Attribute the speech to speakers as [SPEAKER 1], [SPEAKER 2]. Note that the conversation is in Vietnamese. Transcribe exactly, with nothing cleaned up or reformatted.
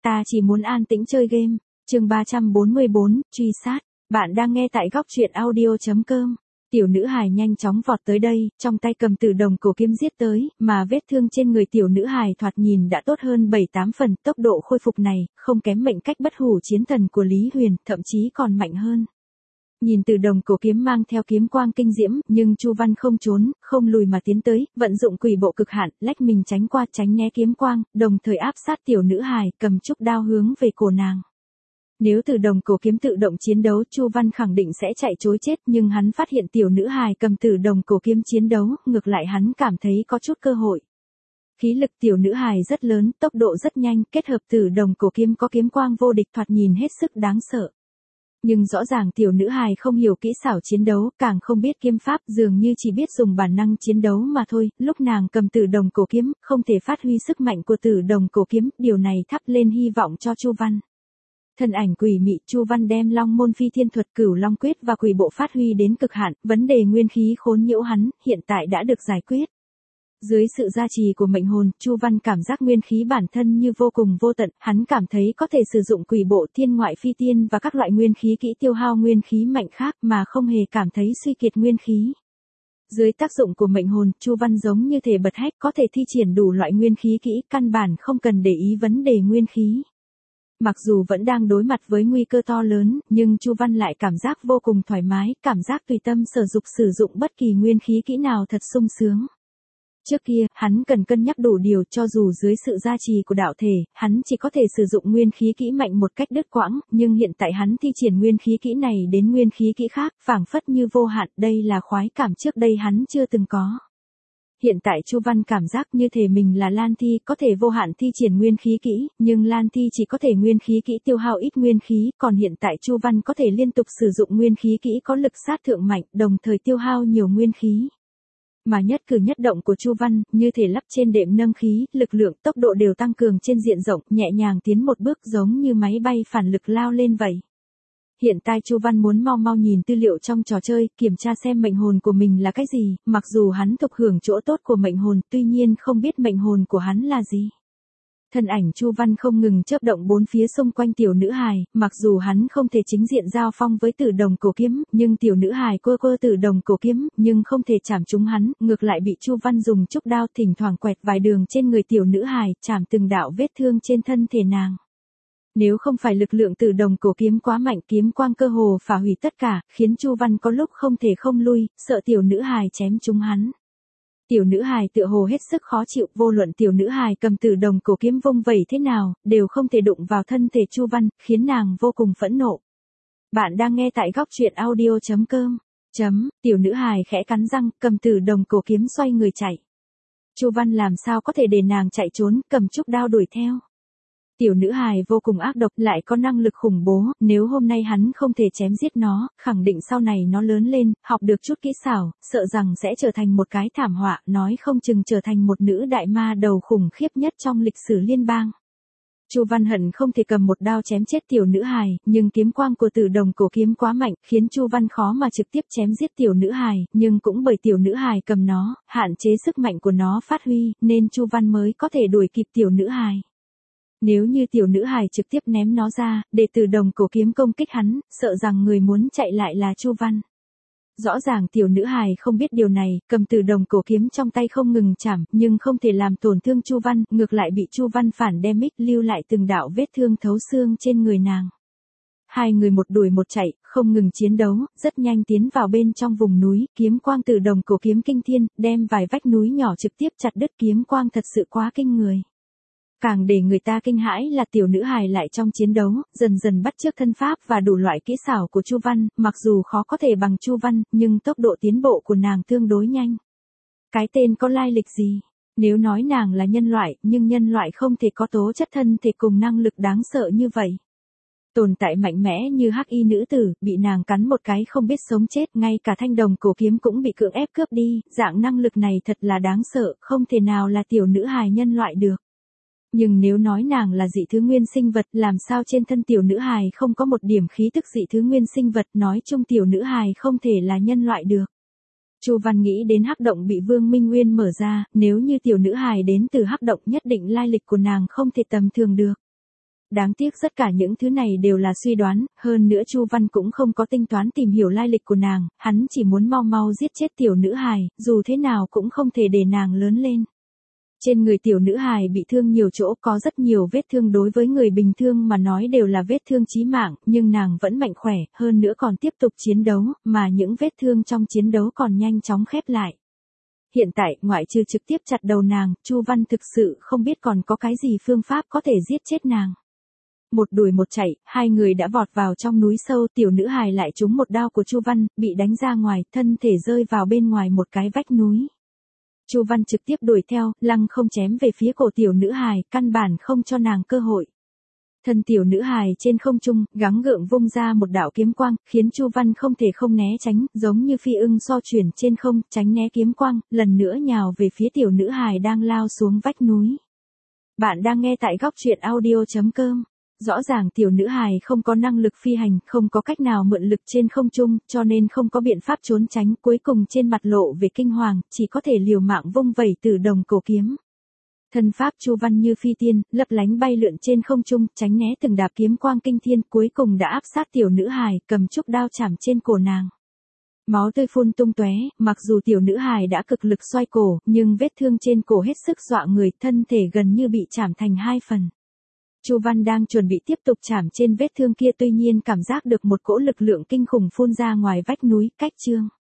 [SPEAKER 1] ta chỉ muốn an tĩnh chơi game. Chương ba trăm bốn mươi bốn, truy sát. Bạn đang nghe tại góc truyện audio chấm com. Tiểu nữ hài nhanh chóng vọt tới đây, trong tay cầm tử đồng cổ kiếm giết tới, mà vết thương trên người tiểu nữ hài thoạt nhìn đã tốt hơn bảy tám phần, tốc độ khôi phục này, không kém mệnh cách bất hủ chiến thần của Lý Huyền, thậm chí còn mạnh hơn. Nhìn tử đồng cổ kiếm mang theo kiếm quang kinh diễm, nhưng Chu Văn không trốn, không lùi mà tiến tới, vận dụng quỷ bộ cực hạn, lách mình tránh qua tránh né kiếm quang, đồng thời áp sát tiểu nữ hài, cầm trúc đao hướng về cổ nàng. Nếu tử đồng cổ kiếm tự động chiến đấu, Chu Văn khẳng định sẽ chạy trối chết, nhưng hắn phát hiện tiểu nữ hài cầm tử đồng cổ kiếm chiến đấu, ngược lại hắn cảm thấy có chút cơ hội. Khí lực tiểu nữ hài rất lớn, tốc độ rất nhanh, kết hợp tử đồng cổ kiếm có kiếm quang vô địch thoạt nhìn hết sức đáng sợ. Nhưng rõ ràng tiểu nữ hài không hiểu kỹ xảo chiến đấu, càng không biết kiếm pháp, dường như chỉ biết dùng bản năng chiến đấu mà thôi. Lúc nàng cầm tử đồng cổ kiếm, không thể phát huy sức mạnh của tử đồng cổ kiếm, điều này thắp lên hy vọng cho Chu Văn. Thân ảnh quỷ mị, Chu Văn đem Long Môn Phi Thiên Thuật, Cửu Long Quyết và quỷ bộ phát huy đến cực hạn, vấn đề nguyên khí khốn nhiễu hắn, hiện tại đã được giải quyết. Dưới sự gia trì của mệnh hồn, Chu Văn cảm giác nguyên khí bản thân như vô cùng vô tận, hắn cảm thấy có thể sử dụng quỷ bộ, thiên ngoại phi tiên và các loại nguyên khí kỹ tiêu hao nguyên khí mạnh khác mà không hề cảm thấy suy kiệt nguyên khí. Dưới tác dụng của mệnh hồn, Chu Văn giống như thể bật hách, có thể thi triển đủ loại nguyên khí kỹ, căn bản không cần để ý vấn đề nguyên khí. Mặc dù vẫn đang đối mặt với nguy cơ to lớn, nhưng Chu Văn lại cảm giác vô cùng thoải mái, cảm giác tùy tâm sở dục sử dụng bất kỳ nguyên khí kỹ nào thật sung sướng. Trước kia, hắn cần cân nhắc đủ điều, cho dù dưới sự gia trì của đạo thể, hắn chỉ có thể sử dụng nguyên khí kỹ mạnh một cách đứt quãng, nhưng hiện tại hắn thi triển nguyên khí kỹ này đến nguyên khí kỹ khác, phảng phất như vô hạn, đây là khoái cảm trước đây hắn chưa từng có. Hiện tại Chu Văn cảm giác như thể mình là Lan Thi, có thể vô hạn thi triển nguyên khí kỹ, nhưng Lan Thi chỉ có thể nguyên khí kỹ tiêu hao ít nguyên khí, còn hiện tại Chu Văn có thể liên tục sử dụng nguyên khí kỹ có lực sát thượng mạnh, đồng thời tiêu hao nhiều nguyên khí. Mà nhất cử nhất động của Chu Văn, như thể lắp trên đệm nâng khí, lực lượng, tốc độ đều tăng cường trên diện rộng, nhẹ nhàng tiến một bước giống như máy bay phản lực lao lên vậy. Hiện tại Chu Văn muốn mau mau nhìn tư liệu trong trò chơi, kiểm tra xem mệnh hồn của mình là cái gì, mặc dù hắn thụ hưởng chỗ tốt của mệnh hồn, tuy nhiên không biết mệnh hồn của hắn là gì. Thân ảnh Chu Văn không ngừng chớp động bốn phía xung quanh tiểu nữ hài, mặc dù hắn không thể chính diện giao phong với tử đồng cổ kiếm, nhưng tiểu nữ hài quơ quơ tử đồng cổ kiếm, nhưng không thể chạm trúng hắn, ngược lại bị Chu Văn dùng trúc đao thỉnh thoảng quẹt vài đường trên người tiểu nữ hài, chạm từng đạo vết thương trên thân thể nàng. Nếu không phải lực lượng tử đồng cổ kiếm quá mạnh, kiếm quang cơ hồ phá hủy tất cả, khiến Chu Văn có lúc không thể không lui, sợ tiểu nữ hài chém trúng hắn. Tiểu nữ hài tựa hồ hết sức khó chịu, vô luận tiểu nữ hài cầm tử đồng cổ kiếm vung vẩy thế nào, đều không thể đụng vào thân thể Chu Văn, khiến nàng vô cùng phẫn nộ. Bạn đang nghe tại góc truyện audio chấm com. Chấm, tiểu nữ hài khẽ cắn răng, cầm tử đồng cổ kiếm xoay người chạy. Chu Văn làm sao có thể để nàng chạy trốn, cầm trúc đao đuổi theo. Tiểu nữ hài vô cùng ác độc, lại có năng lực khủng bố, nếu hôm nay hắn không thể chém giết nó, khẳng định sau này nó lớn lên, học được chút kỹ xảo, sợ rằng sẽ trở thành một cái thảm họa, nói không chừng trở thành một nữ đại ma đầu khủng khiếp nhất trong lịch sử liên bang. Chu Văn hận không thể cầm một đao chém chết tiểu nữ hài, nhưng kiếm quang của tử đồng cổ kiếm quá mạnh, khiến Chu Văn khó mà trực tiếp chém giết tiểu nữ hài, nhưng cũng bởi tiểu nữ hài cầm nó, hạn chế sức mạnh của nó phát huy, nên Chu Văn mới có thể đuổi kịp tiểu nữ hài. Nếu như tiểu nữ hài trực tiếp ném nó ra, để tử đồng cổ kiếm công kích hắn, sợ rằng người muốn chạy lại là Chu Văn. Rõ ràng tiểu nữ hài không biết điều này, cầm tử đồng cổ kiếm trong tay không ngừng chảm, nhưng không thể làm tổn thương Chu Văn, ngược lại bị Chu Văn phản damage, lưu lại từng đạo vết thương thấu xương trên người nàng. Hai người một đuổi một chạy, không ngừng chiến đấu, rất nhanh tiến vào bên trong vùng núi, kiếm quang tử đồng cổ kiếm kinh thiên, đem vài vách núi nhỏ trực tiếp chặt đứt, kiếm quang thật sự quá kinh người. Càng để người ta kinh hãi là tiểu nữ hài lại trong chiến đấu, dần dần bắt chước thân pháp và đủ loại kỹ xảo của Chu Văn, mặc dù khó có thể bằng Chu Văn, nhưng tốc độ tiến bộ của nàng tương đối nhanh. Cái tên có lai lịch gì? Nếu nói nàng là nhân loại, nhưng nhân loại không thể có tố chất thân thể cùng năng lực đáng sợ như vậy. Tồn tại mạnh mẽ như hắc y nữ tử, bị nàng cắn một cái không biết sống chết, ngay cả thanh đồng cổ kiếm cũng bị cưỡng ép cướp đi, dạng năng lực này thật là đáng sợ, không thể nào là tiểu nữ hài nhân loại được. Nhưng nếu nói nàng là dị thứ nguyên sinh vật, làm sao trên thân tiểu nữ hài không có một điểm khí tức dị thứ nguyên sinh vật, nói chung tiểu nữ hài không thể là nhân loại được. Chu Văn nghĩ đến hắc động bị Vương Minh Nguyên mở ra, nếu như tiểu nữ hài đến từ hắc động nhất định lai lịch của nàng không thể tầm thường được. Đáng tiếc tất cả những thứ này đều là suy đoán, hơn nữa Chu Văn cũng không có tính toán tìm hiểu lai lịch của nàng, hắn chỉ muốn mau mau giết chết tiểu nữ hài, dù thế nào cũng không thể để nàng lớn lên. Trên người tiểu nữ hài bị thương nhiều chỗ, có rất nhiều vết thương, đối với người bình thường mà nói đều là vết thương chí mạng, nhưng nàng vẫn mạnh khỏe, hơn nữa còn tiếp tục chiến đấu, mà những vết thương trong chiến đấu còn nhanh chóng khép lại. Hiện tại, ngoại trừ trực tiếp chặt đầu nàng, Chu Văn thực sự không biết còn có cái gì phương pháp có thể giết chết nàng. Một đuổi một chạy, hai người đã vọt vào trong núi sâu, tiểu nữ hài lại trúng một đao của Chu Văn, bị đánh ra ngoài, thân thể rơi vào bên ngoài một cái vách núi. Chu Văn trực tiếp đuổi theo, lăng không chém về phía cổ tiểu nữ hài, căn bản không cho nàng cơ hội. Thân tiểu nữ hài trên không trung, gắng gượng vung ra một đạo kiếm quang, khiến Chu Văn không thể không né tránh, giống như phi ưng so chuyển trên không, tránh né kiếm quang, lần nữa nhào về phía tiểu nữ hài đang lao xuống vách núi. Bạn đang nghe tại góc truyện audio chấm com. Rõ ràng tiểu nữ hài không có năng lực phi hành, không có cách nào mượn lực trên không trung, cho nên không có biện pháp trốn tránh, cuối cùng trên mặt lộ về kinh hoàng, chỉ có thể liều mạng vung vẩy Tử Đồng cổ kiếm. Thân pháp Chu Văn như phi tiên, lấp lánh bay lượn trên không trung, tránh né từng đạp kiếm quang kinh thiên, cuối cùng đã áp sát tiểu nữ hài, cầm trúc đao chảm trên cổ nàng. Máu tươi phun tung tóe, mặc dù tiểu nữ hài đã cực lực xoay cổ, nhưng vết thương trên cổ hết sức dọa người, thân thể gần như bị chảm thành hai phần. Chu Văn đang chuẩn bị tiếp tục chảm trên vết thương kia, tuy nhiên cảm giác được một cỗ lực lượng kinh khủng phun ra ngoài vách núi, cách chương.